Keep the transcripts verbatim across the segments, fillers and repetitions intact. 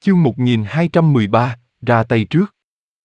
Chương một nghìn hai trăm mười ba, ra tay trước.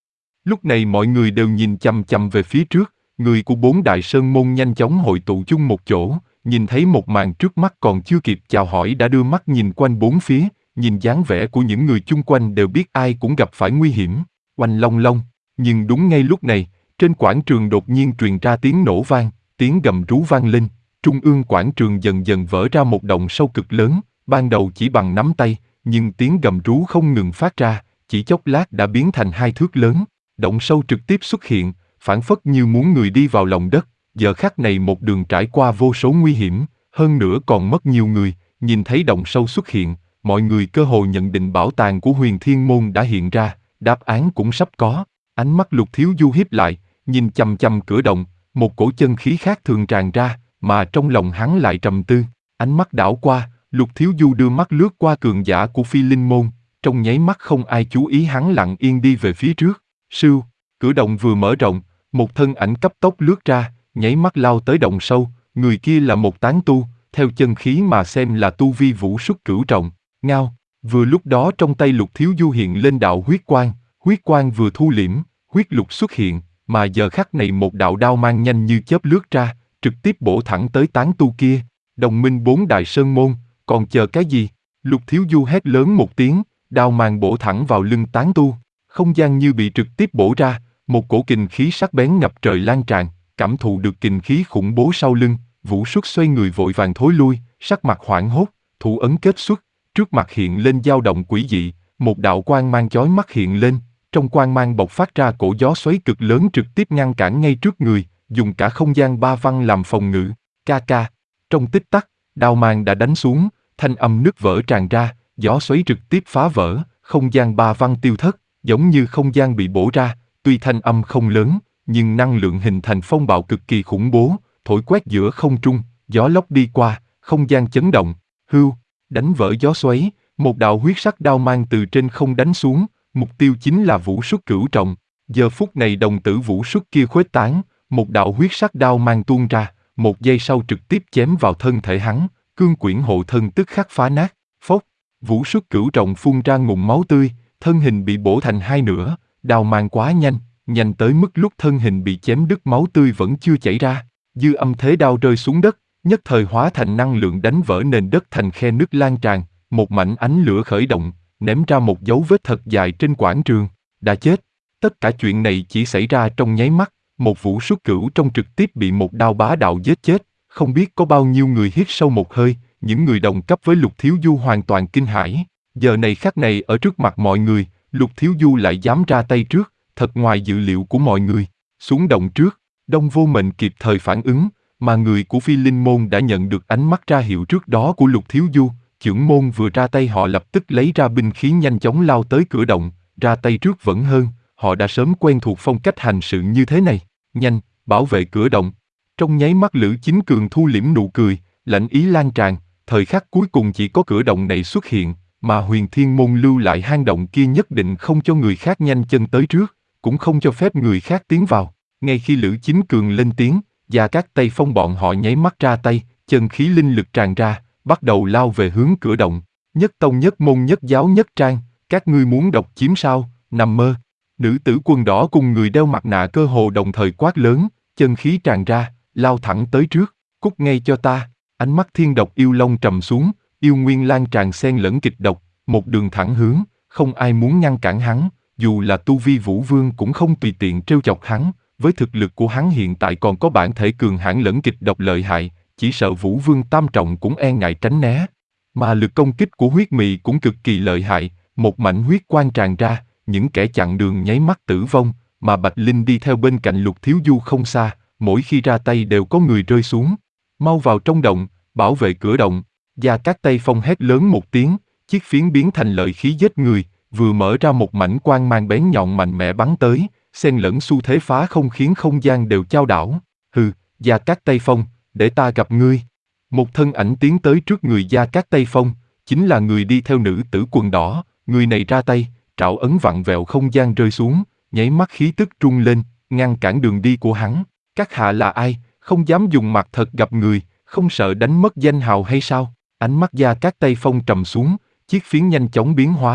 Lúc này mọi người đều nhìn chằm chằm về phía trước, người của bốn đại sơn môn nhanh chóng hội tụ chung một chỗ, nhìn thấy một màn trước mắt còn chưa kịp chào hỏi đã đưa mắt nhìn quanh bốn phía, nhìn dáng vẻ của những người chung quanh đều biết ai cũng gặp phải nguy hiểm, oanh long long. Nhưng đúng ngay lúc này, trên quảng trường đột nhiên truyền ra tiếng nổ vang, tiếng gầm rú vang lên, trung ương quảng trường dần dần vỡ ra một động sâu cực lớn, ban đầu chỉ bằng nắm tay, nhưng tiếng gầm rú không ngừng phát ra, chỉ chốc lát đã biến thành hai thước lớn. Động sâu trực tiếp xuất hiện, phảng phất như muốn người đi vào lòng đất. Giờ khắc này một đường trải qua vô số nguy hiểm, hơn nữa còn mất nhiều người. Nhìn thấy động sâu xuất hiện, mọi người cơ hồ nhận định bảo tàng của Huyền Thiên Môn đã hiện ra, đáp án cũng sắp có. Ánh mắt Lục Thiếu Du híp lại, nhìn chằm chằm cửa động, một cổ chân khí khác thường tràn ra, mà trong lòng hắn lại trầm tư. Ánh mắt đảo qua, Lục Thiếu Du đưa mắt lướt qua cường giả của Phi Linh Môn, trong nháy mắt không ai chú ý hắn lặng yên đi về phía trước. Sưu, cửa động vừa mở rộng, một thân ảnh cấp tốc lướt ra, nháy mắt lao tới động sâu, người kia là một tán tu, theo chân khí mà xem là tu vi vũ xuất cửu trọng. Ngao, vừa lúc đó trong tay Lục Thiếu Du hiện lên đạo huyết quang, huyết quang vừa thu liễm, huyết lục xuất hiện, mà giờ khắc này một đạo đao mang nhanh như chớp lướt ra, trực tiếp bổ thẳng tới tán tu kia. Đồng minh bốn đại sơn môn, còn chờ cái gì? Lục Thiếu Du hét lớn một tiếng, đao mang bổ thẳng vào lưng tán tu. Không gian như bị trực tiếp bổ ra, một cổ kình khí sắc bén ngập trời lan tràn, cảm thụ được kình khí khủng bố sau lưng, Vũ Xuất xoay người vội vàng thối lui, sắc mặt hoảng hốt, thủ ấn kết xuất, trước mặt hiện lên dao động quỷ dị, một đạo quang mang chói mắt hiện lên, trong quang mang bộc phát ra cổ gió xoáy cực lớn trực tiếp ngăn cản ngay trước người, dùng cả không gian ba văn làm phòng ngự. Ca ca, trong tích tắc, đao mang đã đánh xuống, thanh âm nứt vỡ tràn ra, gió xoáy trực tiếp phá vỡ, không gian ba văn tiêu thất. Giống như không gian bị bổ ra, tuy thanh âm không lớn, nhưng năng lượng hình thành phong bạo cực kỳ khủng bố, thổi quét giữa không trung, gió lốc đi qua, không gian chấn động, hưu, đánh vỡ gió xoáy, một đạo huyết sắc đao mang từ trên không đánh xuống, mục tiêu chính là Vũ Xuất cửu trọng. Giờ phút này đồng tử Vũ Xuất kia khuếch tán, một đạo huyết sắc đao mang tuôn ra, một giây sau trực tiếp chém vào thân thể hắn, cương quyển hộ thân tức khắc phá nát, phốc, Vũ Xuất cửu trọng phun ra ngụm máu tươi. Thân hình bị bổ thành hai nửa, đao mang quá nhanh, nhanh tới mức lúc thân hình bị chém đứt máu tươi vẫn chưa chảy ra. Dư âm thế đao rơi xuống đất, nhất thời hóa thành năng lượng đánh vỡ nền đất thành khe nứt lan tràn, một mảnh ánh lửa khởi động, ném ra một dấu vết thật dài trên quảng trường. Đã chết. Tất cả chuyện này chỉ xảy ra trong nháy mắt, một Vũ Xuất cửu trong trực tiếp bị một đao bá đạo giết chết, không biết có bao nhiêu người hít sâu một hơi, những người đồng cấp với Lục Thiếu Du hoàn toàn kinh hãi. Giờ này khắc này ở trước mặt mọi người, Lục Thiếu Du lại dám ra tay trước, thật ngoài dự liệu của mọi người. Xuống động trước, Đông Vô Mệnh kịp thời phản ứng, mà người của Phi Linh Môn đã nhận được ánh mắt ra hiệu trước đó của Lục Thiếu Du. Chưởng môn vừa ra tay họ lập tức lấy ra binh khí nhanh chóng lao tới cửa động, ra tay trước vẫn hơn, họ đã sớm quen thuộc phong cách hành sự như thế này. Nhanh, bảo vệ cửa động. Trong nháy mắt Lữ Chính Cường thu liễm nụ cười, lạnh ý lan tràn, thời khắc cuối cùng chỉ có cửa động này xuất hiện. Mà Huyền Thiên Môn lưu lại hang động kia nhất định không cho người khác nhanh chân tới trước, cũng không cho phép người khác tiến vào. Ngay khi Lữ Chính Cường lên tiếng, Gia Cát Tây Phong bọn họ nháy mắt ra tay, chân khí linh lực tràn ra, bắt đầu lao về hướng cửa động. Nhất tông nhất môn nhất giáo nhất trang, các ngươi muốn độc chiếm sao? Nằm mơ. Nữ tử quần đỏ cùng người đeo mặt nạ cơ hồ đồng thời quát lớn, chân khí tràn ra, lao thẳng tới trước, cút ngay cho ta. Ánh mắt Thiên Độc Yêu Long trầm xuống. Yêu nguyên lan tràn xen lẫn kịch độc, một đường thẳng hướng, không ai muốn ngăn cản hắn, dù là tu vi Vũ Vương cũng không tùy tiện trêu chọc hắn, với thực lực của hắn hiện tại còn có bản thể cường hãn lẫn kịch độc lợi hại, chỉ sợ Vũ Vương tam trọng cũng e ngại tránh né. Mà lực công kích của huyết mị cũng cực kỳ lợi hại, một mảnh huyết quang tràn ra, những kẻ chặn đường nháy mắt tử vong, mà Bạch Linh đi theo bên cạnh Lục Thiếu Du không xa, mỗi khi ra tay đều có người rơi xuống. Mau vào trong động, bảo vệ cửa động. Gia Cát Tây Phong hét lớn một tiếng, chiếc phiến biến thành lợi khí giết người, vừa mở ra một mảnh quang mang bén nhọn mạnh mẽ bắn tới, xen lẫn xu thế phá không khiến không gian đều chao đảo. Hừ, Gia Cát Tây Phong, để ta gặp ngươi. Một thân ảnh tiến tới trước người Gia Cát Tây Phong, chính là người đi theo nữ tử quần đỏ, người này ra tay, trảo ấn vặn vẹo không gian rơi xuống, nháy mắt khí tức trung lên, ngăn cản đường đi của hắn. Các hạ là ai, không dám dùng mặt thật gặp người, không sợ đánh mất danh hào hay sao? Ánh mắt Gia Cát Tây Phong trầm xuống, chiếc phiến nhanh chóng biến hóa,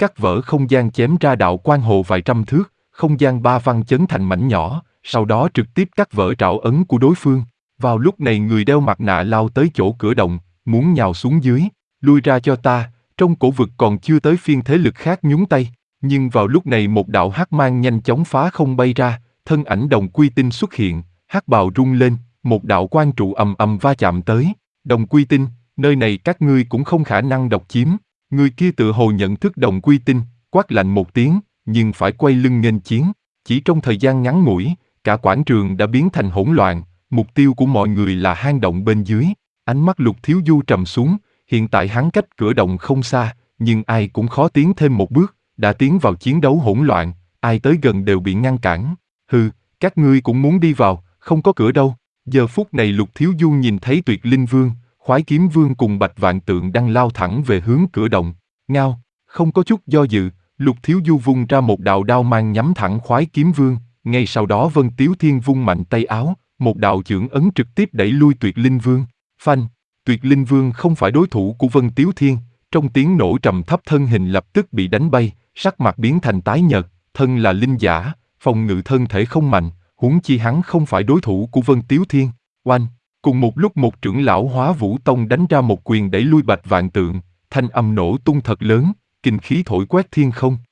cắt vỡ không gian chém ra đạo quan hồ vài trăm thước, không gian ba văn chấn thành mảnh nhỏ, sau đó trực tiếp cắt vỡ trảo ấn của đối phương. Vào lúc này người đeo mặt nạ lao tới chỗ cửa động, muốn nhào xuống dưới, lui ra cho ta, trong cổ vực còn chưa tới phiên thế lực khác nhúng tay. Nhưng vào lúc này một đạo hắc mang nhanh chóng phá không bay ra, thân ảnh Đồng Quy Tinh xuất hiện, hắc bào rung lên, một đạo quang trụ ầm ầm va chạm tới. Đồng Quy Tinh, nơi này các ngươi cũng không khả năng độc chiếm. Người kia tự hồ nhận thức Đồng Quy Tinh, quát lạnh một tiếng, nhưng phải quay lưng nghênh chiến. Chỉ trong thời gian ngắn ngủi, cả quảng trường đã biến thành hỗn loạn, mục tiêu của mọi người là hang động bên dưới. Ánh mắt Lục Thiếu Du trầm xuống, hiện tại hắn cách cửa động không xa, nhưng ai cũng khó tiến thêm một bước, đã tiến vào chiến đấu hỗn loạn, ai tới gần đều bị ngăn cản. Hừ, các ngươi cũng muốn đi vào, không có cửa đâu. Giờ phút này Lục Thiếu Du nhìn thấy Tuyệt Linh Vương, Khoái Kiếm Vương cùng Bạch Vạn Tượng đang lao thẳng về hướng cửa động. Ngao, không có chút do dự, Lục Thiếu Du vung ra một đạo đao mang nhắm thẳng Khoái Kiếm Vương, ngay sau đó Vân Tiếu Thiên vung mạnh tay áo, một đạo chưởng ấn trực tiếp đẩy lui Tuyệt Linh Vương. Phanh, Tuyệt Linh Vương không phải đối thủ của Vân Tiếu Thiên, trong tiếng nổ trầm thấp thân hình lập tức bị đánh bay, sắc mặt biến thành tái nhợt, thân là linh giả, phòng ngự thân thể không mạnh, huống chi hắn không phải đối thủ của Vân Tiếu Thiên. Oanh, cùng một lúc một trưởng lão Hóa Vũ Tông đánh ra một quyền đẩy lui Bạch Vạn Tượng, thanh âm nổ tung thật lớn, kinh khí thổi quét thiên không.